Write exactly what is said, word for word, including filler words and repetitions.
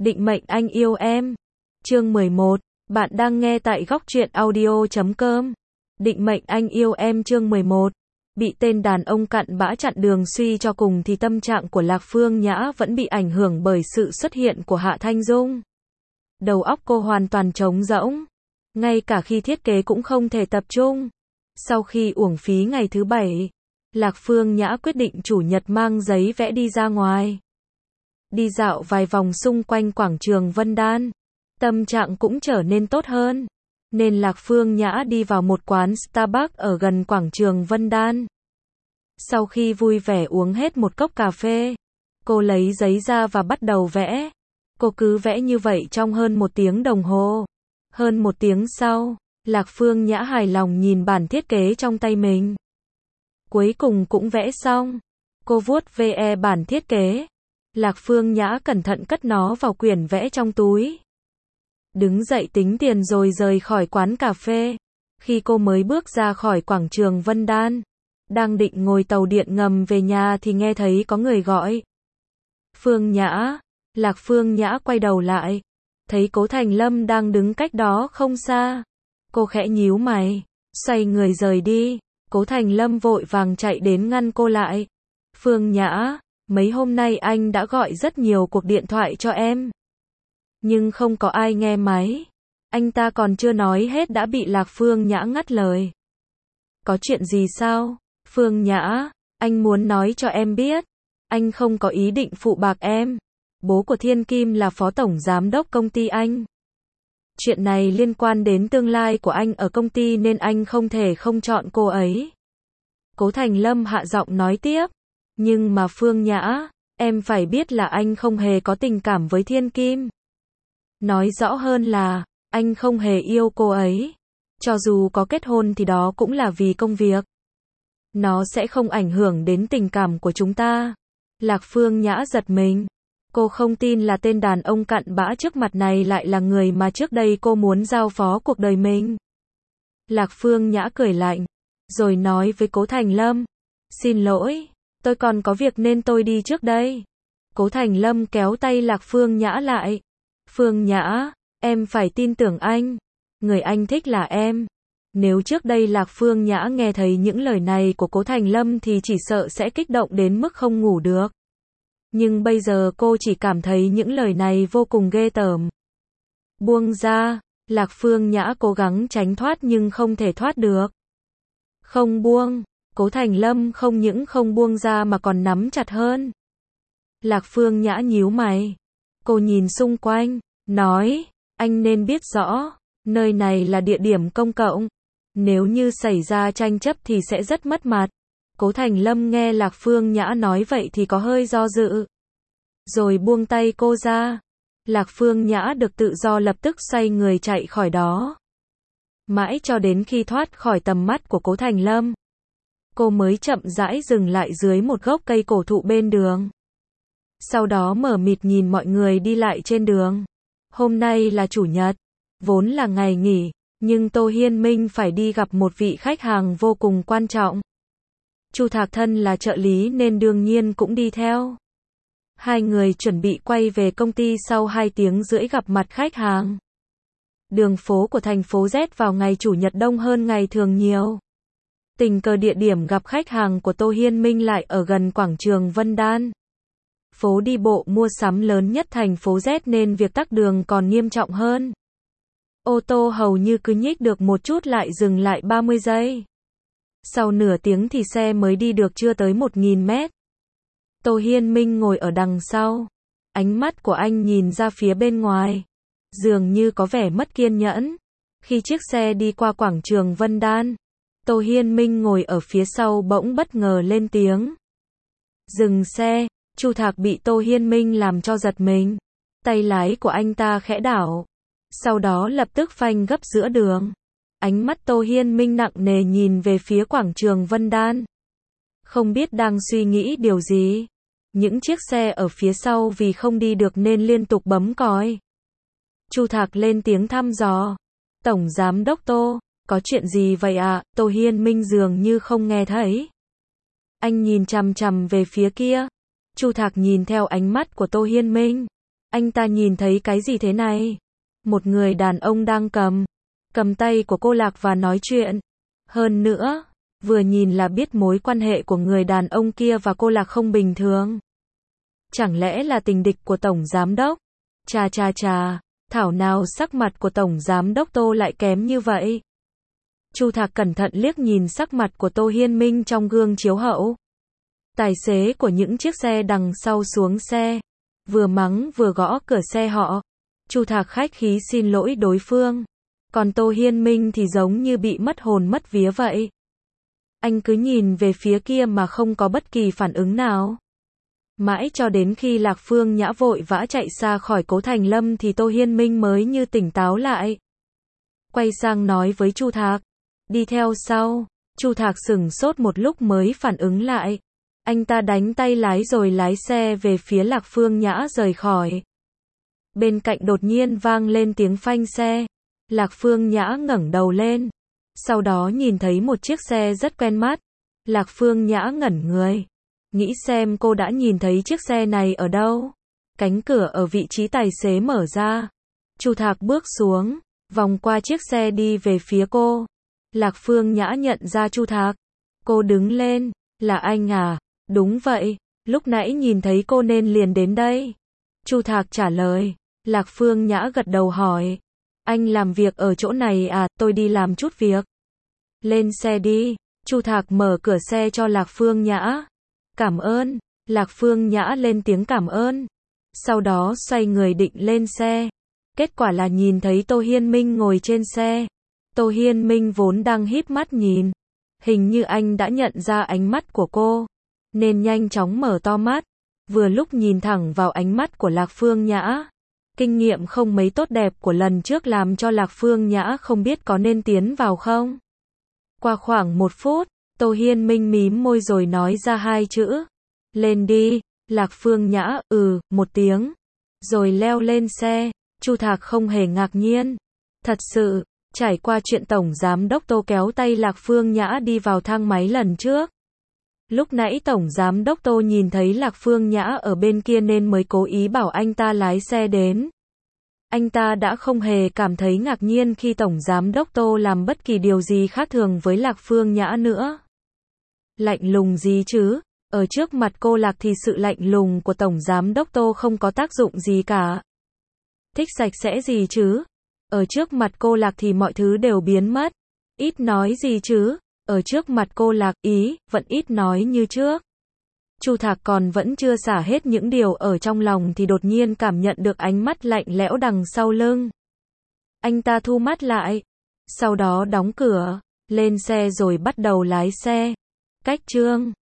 Định mệnh anh yêu em. Chương mười một. Bạn đang nghe tại góc truyện audio chấm com. Định mệnh anh yêu em chương mười một. Bị tên đàn ông cặn bã chặn đường suy cho cùng thì tâm trạng của Lạc Phương Nhã vẫn bị ảnh hưởng bởi sự xuất hiện của Hạ Thanh Dung. Đầu óc cô hoàn toàn trống rỗng. Ngay cả khi thiết kế cũng không thể tập trung. Sau khi uổng phí ngày thứ bảy, Lạc Phương Nhã quyết định chủ nhật mang giấy vẽ đi ra ngoài. Đi dạo vài vòng xung quanh quảng trường Vân Đan. Tâm trạng cũng trở nên tốt hơn. Nên Lạc Phương Nhã đi vào một quán Starbucks ở gần quảng trường Vân Đan. Sau khi vui vẻ uống hết một cốc cà phê, cô lấy giấy ra và bắt đầu vẽ. Cô cứ vẽ như vậy trong hơn một tiếng đồng hồ. Hơn một tiếng sau, Lạc Phương Nhã hài lòng nhìn bản thiết kế trong tay mình. Cuối cùng cũng vẽ xong. Cô vuốt ve bản thiết kế. Lạc Phương Nhã cẩn thận cất nó vào quyển vẽ trong túi. Đứng dậy tính tiền rồi rời khỏi quán cà phê. Khi cô mới bước ra khỏi quảng trường Vân Đan, đang định ngồi tàu điện ngầm về nhà thì nghe thấy có người gọi. Phương Nhã. Lạc Phương Nhã quay đầu lại, thấy Cố Thành Lâm đang đứng cách đó không xa. Cô khẽ nhíu mày, xoay người rời đi. Cố Thành Lâm vội vàng chạy đến ngăn cô lại. Phương Nhã, mấy hôm nay anh đã gọi rất nhiều cuộc điện thoại cho em, nhưng không có ai nghe máy. Anh ta còn chưa nói hết đã bị Lạc Phương Nhã ngắt lời. Có chuyện gì sao? Phương Nhã, anh muốn nói cho em biết, anh không có ý định phụ bạc em. Bố của Thiên Kim là phó tổng giám đốc công ty anh. Chuyện này liên quan đến tương lai của anh ở công ty nên anh không thể không chọn cô ấy. Cố Thành Lâm hạ giọng nói tiếp. Nhưng mà Phương Nhã, em phải biết là anh không hề có tình cảm với Thiên Kim. Nói rõ hơn là, anh không hề yêu cô ấy. Cho dù có kết hôn thì đó cũng là vì công việc. Nó sẽ không ảnh hưởng đến tình cảm của chúng ta. Lạc Phương Nhã giật mình. Cô không tin là tên đàn ông cặn bã trước mặt này lại là người mà trước đây cô muốn giao phó cuộc đời mình. Lạc Phương Nhã cười lạnh, rồi nói với Cố Thành Lâm. Xin lỗi, tôi còn có việc nên tôi đi trước đây. Cố Thành Lâm kéo tay Lạc Phương Nhã lại. Phương Nhã, em phải tin tưởng anh. Người anh thích là em. Nếu trước đây Lạc Phương Nhã nghe thấy những lời này của Cố Thành Lâm thì chỉ sợ sẽ kích động đến mức không ngủ được. Nhưng bây giờ cô chỉ cảm thấy những lời này vô cùng ghê tởm. Buông ra. Lạc Phương Nhã cố gắng tránh thoát nhưng không thể thoát được. Không buông. Cố Thành Lâm không những không buông ra mà còn nắm chặt hơn. Lạc Phương Nhã nhíu mày. Cô nhìn xung quanh, nói, anh nên biết rõ, nơi này là địa điểm công cộng. Nếu như xảy ra tranh chấp thì sẽ rất mất mặt. Cố Thành Lâm nghe Lạc Phương Nhã nói vậy thì có hơi do dự. Rồi buông tay cô ra. Lạc Phương Nhã được tự do lập tức xoay người chạy khỏi đó. Mãi cho đến khi thoát khỏi tầm mắt của Cố Thành Lâm, cô mới chậm rãi dừng lại dưới một gốc cây cổ thụ bên đường. Sau đó mở mịt nhìn mọi người đi lại trên đường. Hôm nay là chủ nhật, vốn là ngày nghỉ, nhưng Tô Hiên Minh phải đi gặp một vị khách hàng vô cùng quan trọng. Chu Thạc thân là trợ lý nên đương nhiên cũng đi theo. Hai người chuẩn bị quay về công ty sau hai tiếng rưỡi gặp mặt khách hàng. Đường phố của thành phố Z vào ngày chủ nhật đông hơn ngày thường nhiều. Tình cờ địa điểm gặp khách hàng của Tô Hiên Minh lại ở gần quảng trường Vân Đan. Phố đi bộ mua sắm lớn nhất thành phố Z nên việc tắc đường còn nghiêm trọng hơn. Ô tô hầu như cứ nhích được một chút lại dừng lại ba mươi giây. Sau nửa tiếng thì xe mới đi được chưa tới một nghìn mét. Tô Hiên Minh ngồi ở đằng sau. Ánh mắt của anh nhìn ra phía bên ngoài. Dường như có vẻ mất kiên nhẫn. Khi chiếc xe đi qua quảng trường Vân Đan, Tô Hiên Minh ngồi ở phía sau bỗng bất ngờ lên tiếng. Dừng xe. Chu Thạc bị Tô Hiên Minh làm cho giật mình. Tay lái của anh ta khẽ đảo. Sau đó lập tức phanh gấp giữa đường. Ánh mắt Tô Hiên Minh nặng nề nhìn về phía quảng trường Vân Đan. Không biết đang suy nghĩ điều gì. Những chiếc xe ở phía sau vì không đi được nên liên tục bấm còi. Chu Thạc lên tiếng thăm dò. Tổng giám đốc Tô, có chuyện gì vậy ạ? À? Tô Hiên Minh dường như không nghe thấy. Anh nhìn chằm chằm về phía kia. Chu Thạc nhìn theo ánh mắt của Tô Hiên Minh. Anh ta nhìn thấy cái gì thế này? Một người đàn ông đang cầm, cầm tay của cô Lạc và nói chuyện. Hơn nữa, vừa nhìn là biết mối quan hệ của người đàn ông kia và cô Lạc không bình thường. Chẳng lẽ là tình địch của Tổng Giám Đốc? Chà chà chà, thảo nào sắc mặt của Tổng Giám Đốc Tô lại kém như vậy? Chu Thạc cẩn thận liếc nhìn sắc mặt của Tô Hiên Minh trong gương chiếu hậu. Tài xế của những chiếc xe đằng sau xuống xe, vừa mắng vừa gõ cửa xe họ. Chu Thạc khách khí xin lỗi đối phương. Còn Tô Hiên Minh thì giống như bị mất hồn mất vía vậy. Anh cứ nhìn về phía kia mà không có bất kỳ phản ứng nào. Mãi cho đến khi Lạc Phương Nhã vội vã chạy xa khỏi Cố Thành Lâm thì Tô Hiên Minh mới như tỉnh táo lại. Quay sang nói với Chu Thạc, đi theo sau. Chu Thạc sửng sốt một lúc mới phản ứng lại. Anh ta đánh tay lái rồi lái xe về phía Lạc Phương Nhã rời khỏi. Bên cạnh đột nhiên vang lên tiếng phanh xe. Lạc Phương Nhã ngẩng đầu lên. Sau đó nhìn thấy một chiếc xe rất quen mắt. Lạc Phương Nhã ngẩn người. Nghĩ xem cô đã nhìn thấy chiếc xe này ở đâu. Cánh cửa ở vị trí tài xế mở ra. Chu Thạc bước xuống, vòng qua chiếc xe đi về phía cô. Lạc Phương Nhã nhận ra Chu Thạc. Cô đứng lên, là anh à? Đúng vậy, lúc nãy nhìn thấy cô nên liền đến đây. Chu Thạc trả lời. Lạc Phương Nhã gật đầu hỏi. Anh làm việc ở chỗ này à? Tôi đi làm chút việc. Lên xe đi. Chu Thạc mở cửa xe cho Lạc Phương Nhã. Cảm ơn. Lạc Phương Nhã lên tiếng cảm ơn. Sau đó xoay người định lên xe. Kết quả là nhìn thấy Tô Hiên Minh ngồi trên xe. Tô Hiên Minh vốn đang híp mắt nhìn. Hình như anh đã nhận ra ánh mắt của cô, nên nhanh chóng mở to mắt. Vừa lúc nhìn thẳng vào ánh mắt của Lạc Phương Nhã. Kinh nghiệm không mấy tốt đẹp của lần trước làm cho Lạc Phương Nhã không biết có nên tiến vào không. Qua khoảng một phút, Tô Hiên Minh mím môi rồi nói ra hai chữ. Lên đi. Lạc Phương Nhã, ừ, một tiếng. Rồi leo lên xe. Chu Thạc không hề ngạc nhiên. Thật sự, trải qua chuyện Tổng Giám Đốc Tô kéo tay Lạc Phương Nhã đi vào thang máy lần trước. Lúc nãy Tổng Giám Đốc Tô nhìn thấy Lạc Phương Nhã ở bên kia nên mới cố ý bảo anh ta lái xe đến. Anh ta đã không hề cảm thấy ngạc nhiên khi Tổng Giám Đốc Tô làm bất kỳ điều gì khác thường với Lạc Phương Nhã nữa. Lạnh lùng gì chứ? Ở trước mặt cô Lạc thì sự lạnh lùng của Tổng Giám Đốc Tô không có tác dụng gì cả. Thích sạch sẽ gì chứ? Ở trước mặt cô Lạc thì mọi thứ đều biến mất. Ít nói gì chứ? Ở trước mặt cô Lạc, ý, vẫn ít nói như trước. Chu Thạc còn vẫn chưa xả hết những điều ở trong lòng thì đột nhiên cảm nhận được ánh mắt lạnh lẽo đằng sau lưng. Anh ta thu mắt lại. Sau đó đóng cửa, lên xe rồi bắt đầu lái xe. Cách chương